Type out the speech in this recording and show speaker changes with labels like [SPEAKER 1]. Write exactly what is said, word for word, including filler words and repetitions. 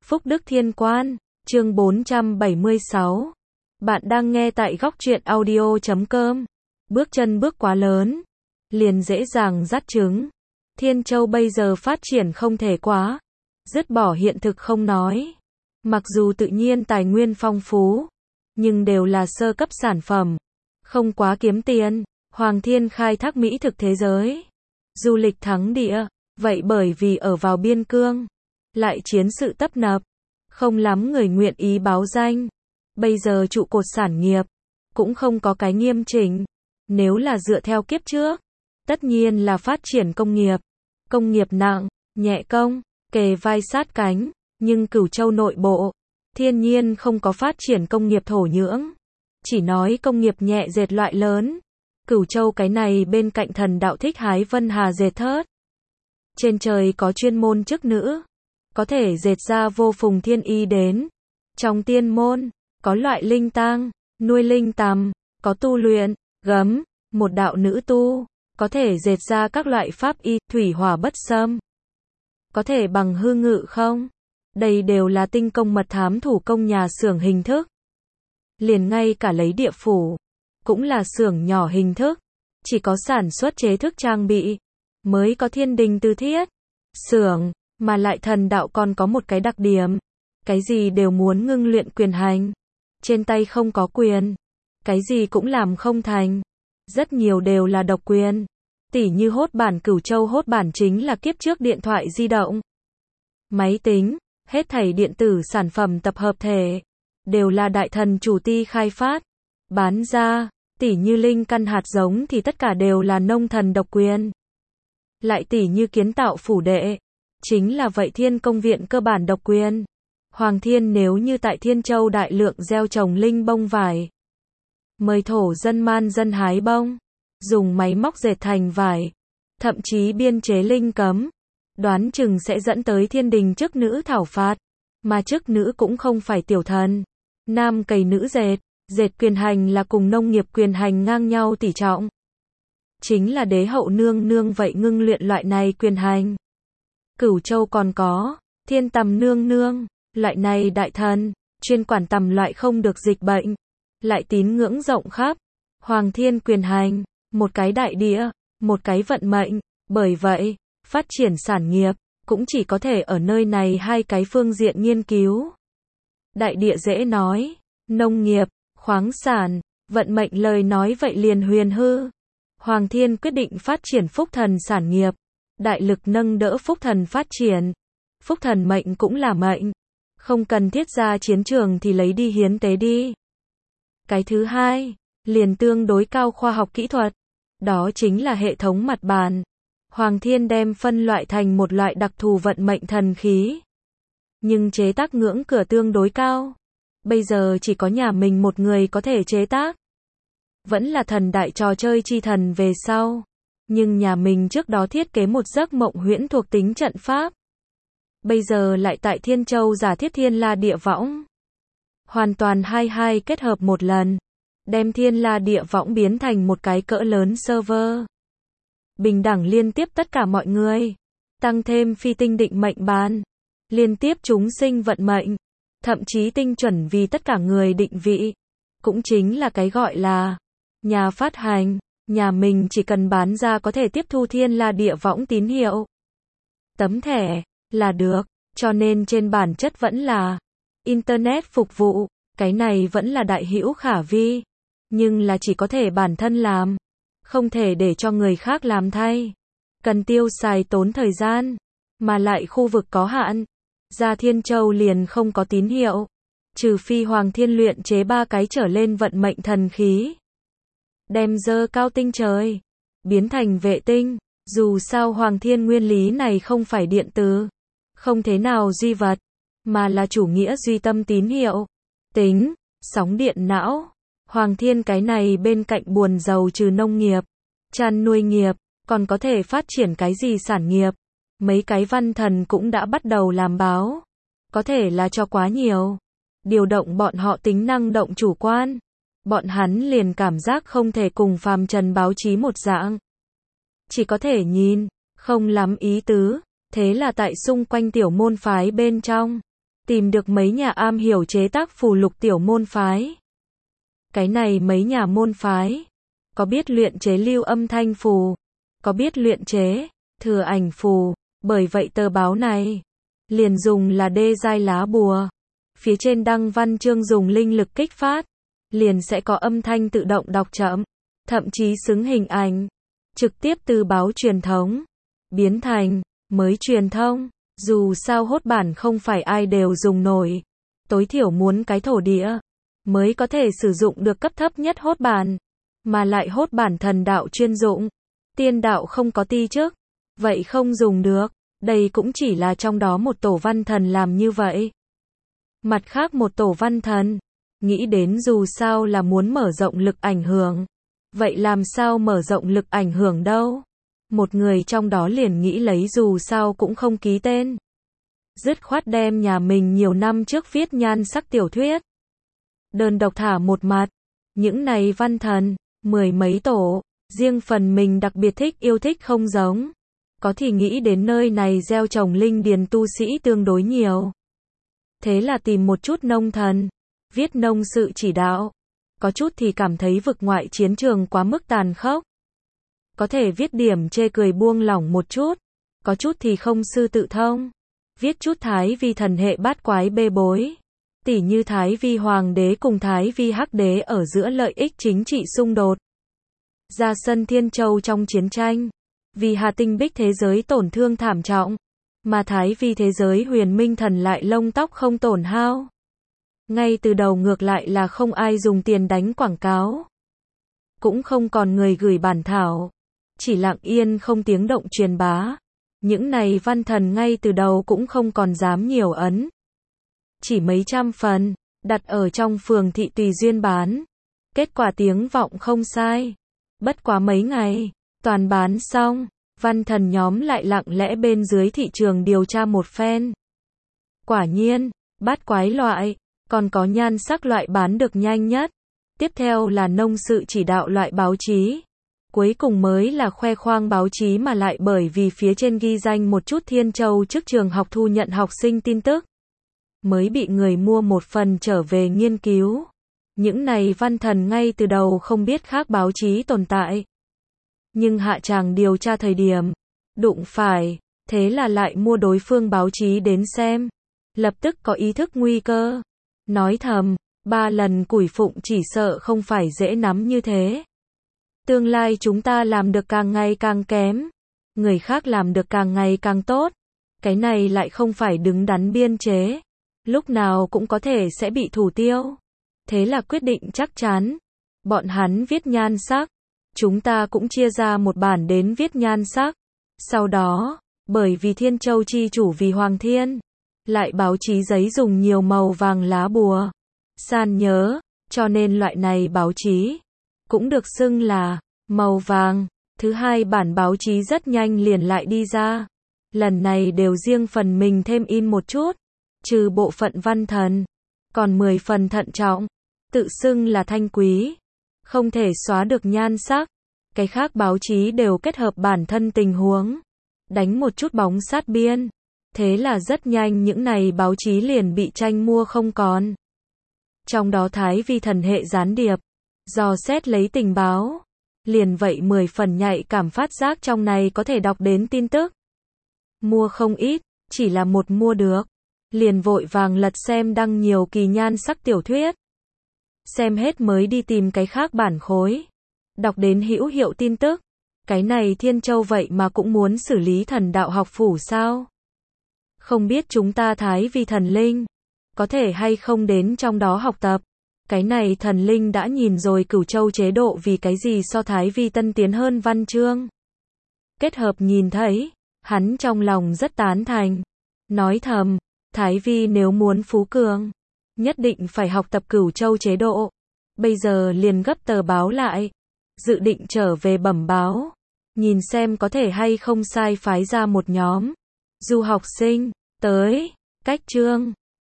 [SPEAKER 1] Phúc Đức Thiên Quan, chương bốn trăm bảy mươi sáu. Bạn đang nghe tại góc truyện audio chấm com. Bước chân bước quá lớn, liền dễ dàng dắt trứng. Thiên Châu bây giờ phát triển không thể quá, dứt bỏ hiện thực không nói. Mặc dù tự nhiên tài nguyên phong phú, nhưng đều là sơ cấp sản phẩm, không quá kiếm tiền. Hoàng Thiên khai thác mỹ thực thế giới, du lịch thắng địa, vậy bởi vì ở vào biên cương, lại chiến sự tấp nập, không lắm người nguyện ý báo danh. Bây giờ trụ cột sản nghiệp cũng không có cái nghiêm chỉnh. Nếu là dựa theo kiếp trước, tất nhiên là phát triển công nghiệp, công nghiệp nặng, nhẹ công, kề vai sát cánh, nhưng Cửu Châu nội bộ, thiên nhiên không có phát triển công nghiệp thổ nhưỡng, chỉ nói công nghiệp nhẹ dệt loại lớn. Cửu Châu cái này bên cạnh Thần Đạo Thích hái Vân Hà dệt thớt. Trên trời có chuyên môn chức nữ, có thể dệt ra vô phùng thiên y đến. Trong tiên môn, có loại linh tang, nuôi linh tằm, có tu luyện, gấm, một đạo nữ tu, có thể dệt ra các loại pháp y, thủy hỏa bất xâm. Có thể bằng hư ngự không? Đây đều là tinh công mật thám thủ công nhà xưởng hình thức. Liền ngay cả lấy địa phủ, cũng là xưởng nhỏ hình thức, chỉ có sản xuất chế thức trang bị, mới có thiên đình tư thiết. Xưởng, mà lại thần đạo còn có một cái đặc điểm, cái gì đều muốn ngưng luyện quyền hành. Trên tay không có quyền, cái gì cũng làm không thành. Rất nhiều đều là độc quyền. Tỉ như hốt bản Cửu Châu hốt bản chính là kiếp trước điện thoại di động, máy tính, hết thảy điện tử sản phẩm tập hợp thể, đều là đại thần chủ ty khai phát, bán ra. Tỉ như linh căn hạt giống thì tất cả đều là nông thần độc quyền. Lại tỉ như kiến tạo phủ đệ, chính là vậy thiên công viện cơ bản độc quyền. Hoàng Thiên nếu như tại Thiên Châu đại lượng gieo trồng linh bông vải, mời thổ dân man dân hái bông, dùng máy móc dệt thành vải, thậm chí biên chế linh cấm, đoán chừng sẽ dẫn tới thiên đình chức nữ thảo phạt. Mà chức nữ cũng không phải tiểu thần, nam cày nữ dệt. Dệt quyền hành là cùng nông nghiệp quyền hành ngang nhau tỷ trọng. Chính là đế hậu nương nương vậy ngưng luyện loại này quyền hành. Cửu Châu còn có thiên tầm nương nương, loại này đại thần, chuyên quản tầm loại không được dịch bệnh, lại tín ngưỡng rộng khắp. Hoàng Thiên quyền hành, một cái đại địa, một cái vận mệnh. Bởi vậy, phát triển sản nghiệp, cũng chỉ có thể ở nơi này hai cái phương diện nghiên cứu. Đại địa dễ nói, nông nghiệp, khoáng sản, vận mệnh lời nói vậy liền huyền hư. Hoàng Thiên quyết định phát triển phúc thần sản nghiệp, đại lực nâng đỡ phúc thần phát triển. Phúc thần mệnh cũng là mệnh, không cần thiết ra chiến trường thì lấy đi hiến tế đi. Cái thứ hai, liền tương đối cao khoa học kỹ thuật, đó chính là hệ thống mặt bàn. Hoàng Thiên đem phân loại thành một loại đặc thù vận mệnh thần khí, nhưng chế tác ngưỡng cửa tương đối cao. Bây giờ chỉ có nhà mình một người có thể chế tác. Vẫn là thần đại trò chơi chi thần về sau. Nhưng nhà mình trước đó thiết kế một giấc mộng huyễn thuộc tính trận pháp. Bây giờ lại tại Thiên Châu giả thiết Thiên La Địa Võng. Hoàn toàn hai hai kết hợp một lần. Đem Thiên La Địa Võng biến thành một cái cỡ lớn server. Bình đẳng liên tiếp tất cả mọi người. Tăng thêm phi tinh định mệnh bàn. Liên tiếp chúng sinh vận mệnh. Thậm chí tinh chuẩn vì tất cả người định vị. Cũng chính là cái gọi là nhà phát hành. Nhà mình chỉ cần bán ra có thể tiếp thu Thiên La Địa Võng tín hiệu, tấm thẻ, là được. Cho nên trên bản chất vẫn là Internet phục vụ. Cái này vẫn là đại hữu khả vi. Nhưng là chỉ có thể bản thân làm. Không thể để cho người khác làm thay. Cần tiêu xài tốn thời gian. Mà lại khu vực có hạn. Ra Thiên Châu liền không có tín hiệu. Trừ phi Hoàng Thiên luyện chế ba cái trở lên vận mệnh thần khí. Đem dơ cao tinh trời. Biến thành vệ tinh. Dù sao Hoàng Thiên nguyên lý này không phải điện từ. Không thế nào duy vật. Mà là chủ nghĩa duy tâm tín hiệu. Tính. Sóng điện não. Hoàng Thiên cái này bên cạnh buồn giàu trừ nông nghiệp, chăn nuôi nghiệp, còn có thể phát triển cái gì sản nghiệp. Mấy cái văn thần cũng đã bắt đầu làm báo. Có thể là cho quá nhiều. Điều động bọn họ tính năng động chủ quan. Bọn hắn liền cảm giác không thể cùng phàm trần báo chí một dạng. Chỉ có thể nhìn, không lắm ý tứ. Thế là tại xung quanh tiểu môn phái bên trong, tìm được mấy nhà am hiểu chế tác phù lục tiểu môn phái. Cái này mấy nhà môn phái, có biết luyện chế lưu âm thanh phù, có biết luyện chế thừa ảnh phù, bởi vậy tờ báo này liền dùng là đê giai lá bùa. Phía trên đăng văn chương dùng linh lực kích phát, liền sẽ có âm thanh tự động đọc chậm, thậm chí xứng hình ảnh, trực tiếp từ báo truyền thống biến thành mới truyền thông. Dù sao hốt bản không phải ai đều dùng nổi, tối thiểu muốn cái thổ địa mới có thể sử dụng được cấp thấp nhất hốt bản, mà lại hốt bản thần đạo chuyên dụng, tiên đạo không có ti chức, vậy không dùng được. Đây cũng chỉ là trong đó một tổ văn thần làm như vậy. Mặt khác một tổ văn thần nghĩ đến dù sao là muốn mở rộng lực ảnh hưởng, vậy làm sao mở rộng lực ảnh hưởng đâu? Một người trong đó liền nghĩ lấy dù sao cũng không ký tên, dứt khoát đem nhà mình nhiều năm trước viết nhan sắc tiểu thuyết đơn độc thả một mặt. Những này văn thần, mười mấy tổ, riêng phần mình đặc biệt thích yêu thích không giống. Có thì nghĩ đến nơi này gieo trồng linh điền tu sĩ tương đối nhiều, thế là tìm một chút nông thần, viết nông sự chỉ đạo. Có chút thì cảm thấy vực ngoại chiến trường quá mức tàn khốc, có thể viết điểm chê cười buông lỏng một chút. Có chút thì không sư tự thông, viết chút thái vi thần hệ bát quái bê bối, tỉ như thái vi hoàng đế cùng thái vi hắc đế ở giữa lợi ích chính trị xung đột, ra sân Thiên Châu trong chiến tranh, vì Hà Tinh Bích thế giới tổn thương thảm trọng, mà thái vi thế giới huyền minh thần lại lông tóc không tổn hao. Ngay từ đầu ngược lại là không ai dùng tiền đánh quảng cáo, cũng không còn người gửi bản thảo, chỉ lặng yên không tiếng động truyền bá. Những này văn thần ngay từ đầu cũng không còn dám nhiều ấn, chỉ mấy trăm phần, đặt ở trong phường thị tùy duyên bán. Kết quả tiếng vọng không sai, bất quá mấy ngày, toàn bán xong, văn thần nhóm lại lặng lẽ bên dưới thị trường điều tra một phen. Quả nhiên, bát quái loại, còn có nhan sắc loại bán được nhanh nhất. Tiếp theo là nông sự chỉ đạo loại báo chí. Cuối cùng mới là khoe khoang báo chí mà lại bởi vì phía trên ghi danh một chút Thiên Châu trước trường học thu nhận học sinh tin tức, mới bị người mua một phần trở về nghiên cứu. Những này văn thần ngay từ đầu không biết khác báo chí tồn tại, nhưng hạ tràng điều tra thời điểm đụng phải, thế là lại mua đối phương báo chí đến xem, lập tức có ý thức nguy cơ, nói thầm, ba lần củi phụng chỉ sợ không phải dễ nắm như thế. Tương lai chúng ta làm được càng ngày càng kém, người khác làm được càng ngày càng tốt, cái này lại không phải đứng đắn biên chế, lúc nào cũng có thể sẽ bị thủ tiêu. Thế là quyết định chắc chắn, bọn hắn viết nhan sắc, chúng ta cũng chia ra một bản đến viết nhan sắc. Sau đó, bởi vì Thiên Châu chi chủ vì Hoàng Thiên, lại báo chí giấy dùng nhiều màu vàng lá bùa, san nhớ, cho nên loại này báo chí cũng được xưng là màu vàng. Thứ hai bản báo chí rất nhanh liền lại đi ra, lần này đều riêng phần mình thêm in một chút, trừ bộ phận văn thần, còn mười phần thận trọng, tự xưng là thanh quý, không thể xóa được nhan sắc. Cái khác báo chí đều kết hợp bản thân tình huống, đánh một chút bóng sát biên. Thế là rất nhanh những này báo chí liền bị tranh mua không còn. Trong đó thái vi thần hệ gián điệp, dò xét lấy tình báo, liền vậy mười phần nhạy cảm phát giác trong này có thể đọc đến tin tức. Mua không ít, chỉ là một mua được, liền vội vàng lật xem đăng nhiều kỳ nhan sắc tiểu thuyết. Xem hết mới đi tìm cái khác bản khối, đọc đến hữu hiệu tin tức. Cái này Thiên Châu vậy mà cũng muốn xử lý thần đạo học phủ sao? Không biết chúng ta thái vi thần linh có thể hay không đến trong đó học tập. Cái này thần linh đã nhìn rồi Cửu Châu chế độ vì cái gì so thái vi tân tiến hơn văn chương. Kết hợp nhìn thấy, hắn trong lòng rất tán thành, nói thầm, thái vi nếu muốn phú cường, nhất định phải học tập Cửu Châu chế độ. Bây giờ liền gấp tờ báo lại, dự định trở về bẩm báo, nhìn xem có thể hay không sai phái ra một nhóm du học sinh tới cách chương